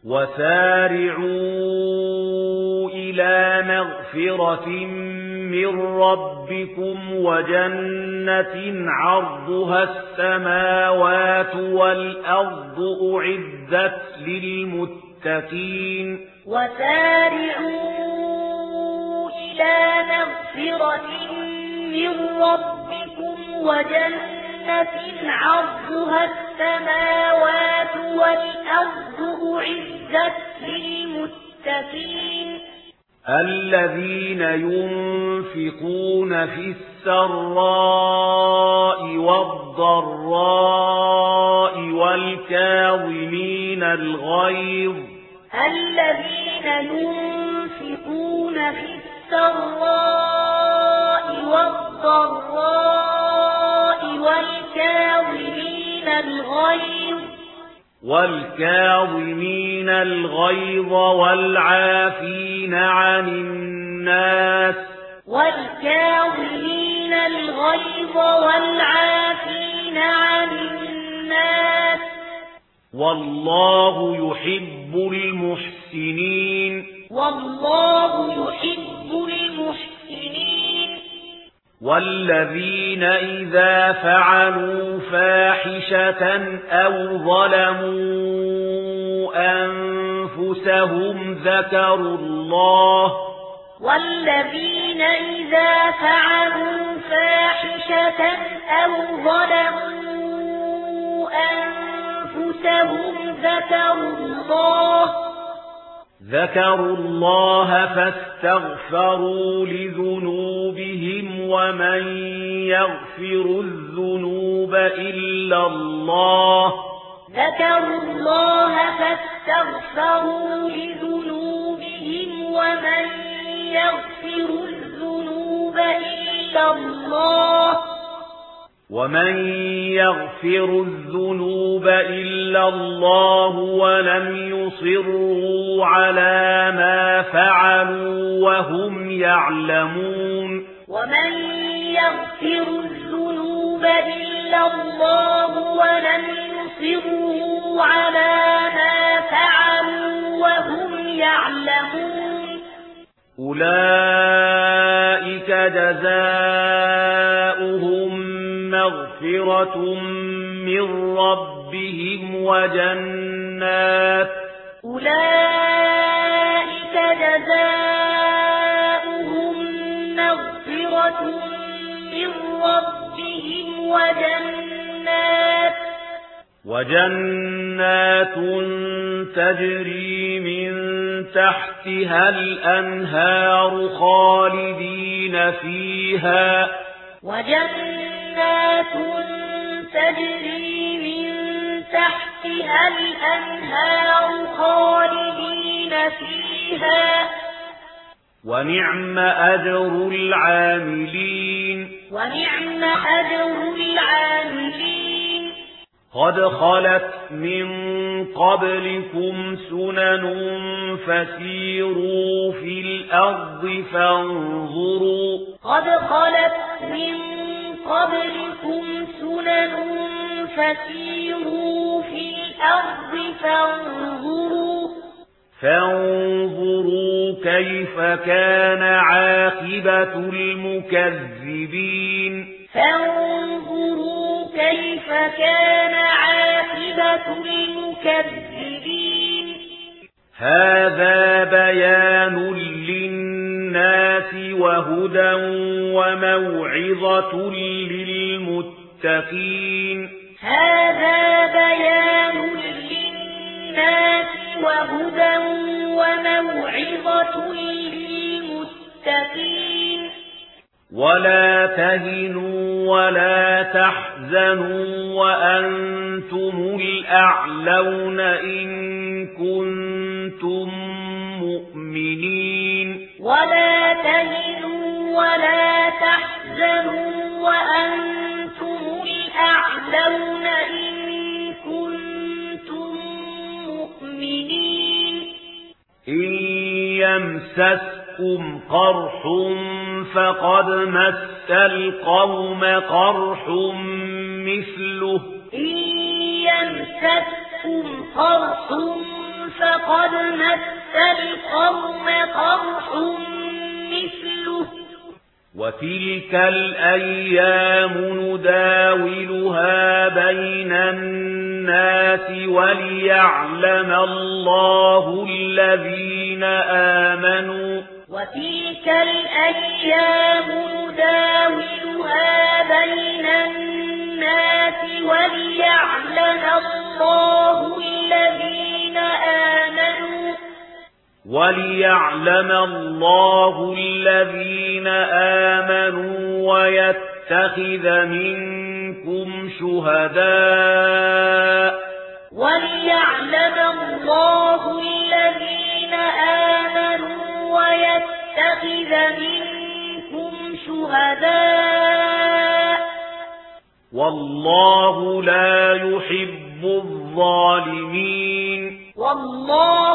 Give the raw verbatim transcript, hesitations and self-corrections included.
وسارعوا إلى مغفرة من ربكم وجنة عرضها السماوات والأرض أعدت للمتقين وسارعوا إلى مغفرة من ربكم وجنة عرضها السماوات والأرض أعدت للمتقين الذين ينفقون في السراء والضراء والكاظمين الغيظ الذين ينفقون في السراء والضراء والكاظمين الغيظ والكاظمين الغيظ والعافين عن الناس والكاظمين الغيظ والعافين عن الناس والله يحب المحسنين والله يحب المحسنين والذين إذا فعلوا فاحشة أو ظلموا أنفسهم ذكروا الله والذين إذا فعلوا فاحشة أو ظلموا أنفسهم ذكروا الله ذكروا الله فاستغفروا لذنوبهم ومن يغفر الذنوب إلا الله ذكروا الله فاستغفروا لذنوبهم ومن يغفر الذنوب إلا الله ومن يغفر الذنوب إلا الله ولم يصروا على ما فعلوا وهم يعلمون ومن يغفر الذنوب إلا الله ولم يصروا على ما فعلوا وهم يعلمون أولئك جزاؤهم مغفرة من ربهم وجنات أولئك جزاؤهم مغفرة من ربهم وجنات وجنات تجري من تحتها الأنهار خالدين فيها وجنات تجري من تحتها الأنهار خالدين فيها ونعم أجر العاملين ونعم أجر العاملين قد خلت من قبلكم سنن فسيروا في الأرض فانظروا قد خلت من قبلكم سنن فسيروا في الأرض فانظروا فانظروا كيف كان عاقبة المكذبين فانظروا كيف كان عاقبة المكذبين هذا بيان للناس وهدى وموعظة للمتقين هذا بيان للناس وهدى وموعظة للمتقين ولا تهنوا ولا تحزنوا وأنتم الأعلون إن كنتم مؤمنين ولا تهنوا ولا تحزنوا وأنتم الأعلون إن كنتم مؤمنين إن يمسسكم قرح فقد مس القوم قرح مثله إن يمسسكم قرح فقد مس القوم قرح مثله وتلك الأيام نداولها بين الناس وليعلم الله الذين آمنوا وتلك الأيام نداولها بين الناس وليعلم الله الذين آمنوا وليعلم الله الذين آمنوا ويتخذ منكم شهداء وليعلم الله الذين آمنوا ويتخذ منكم شهداء والله لا يحب الظالمين والله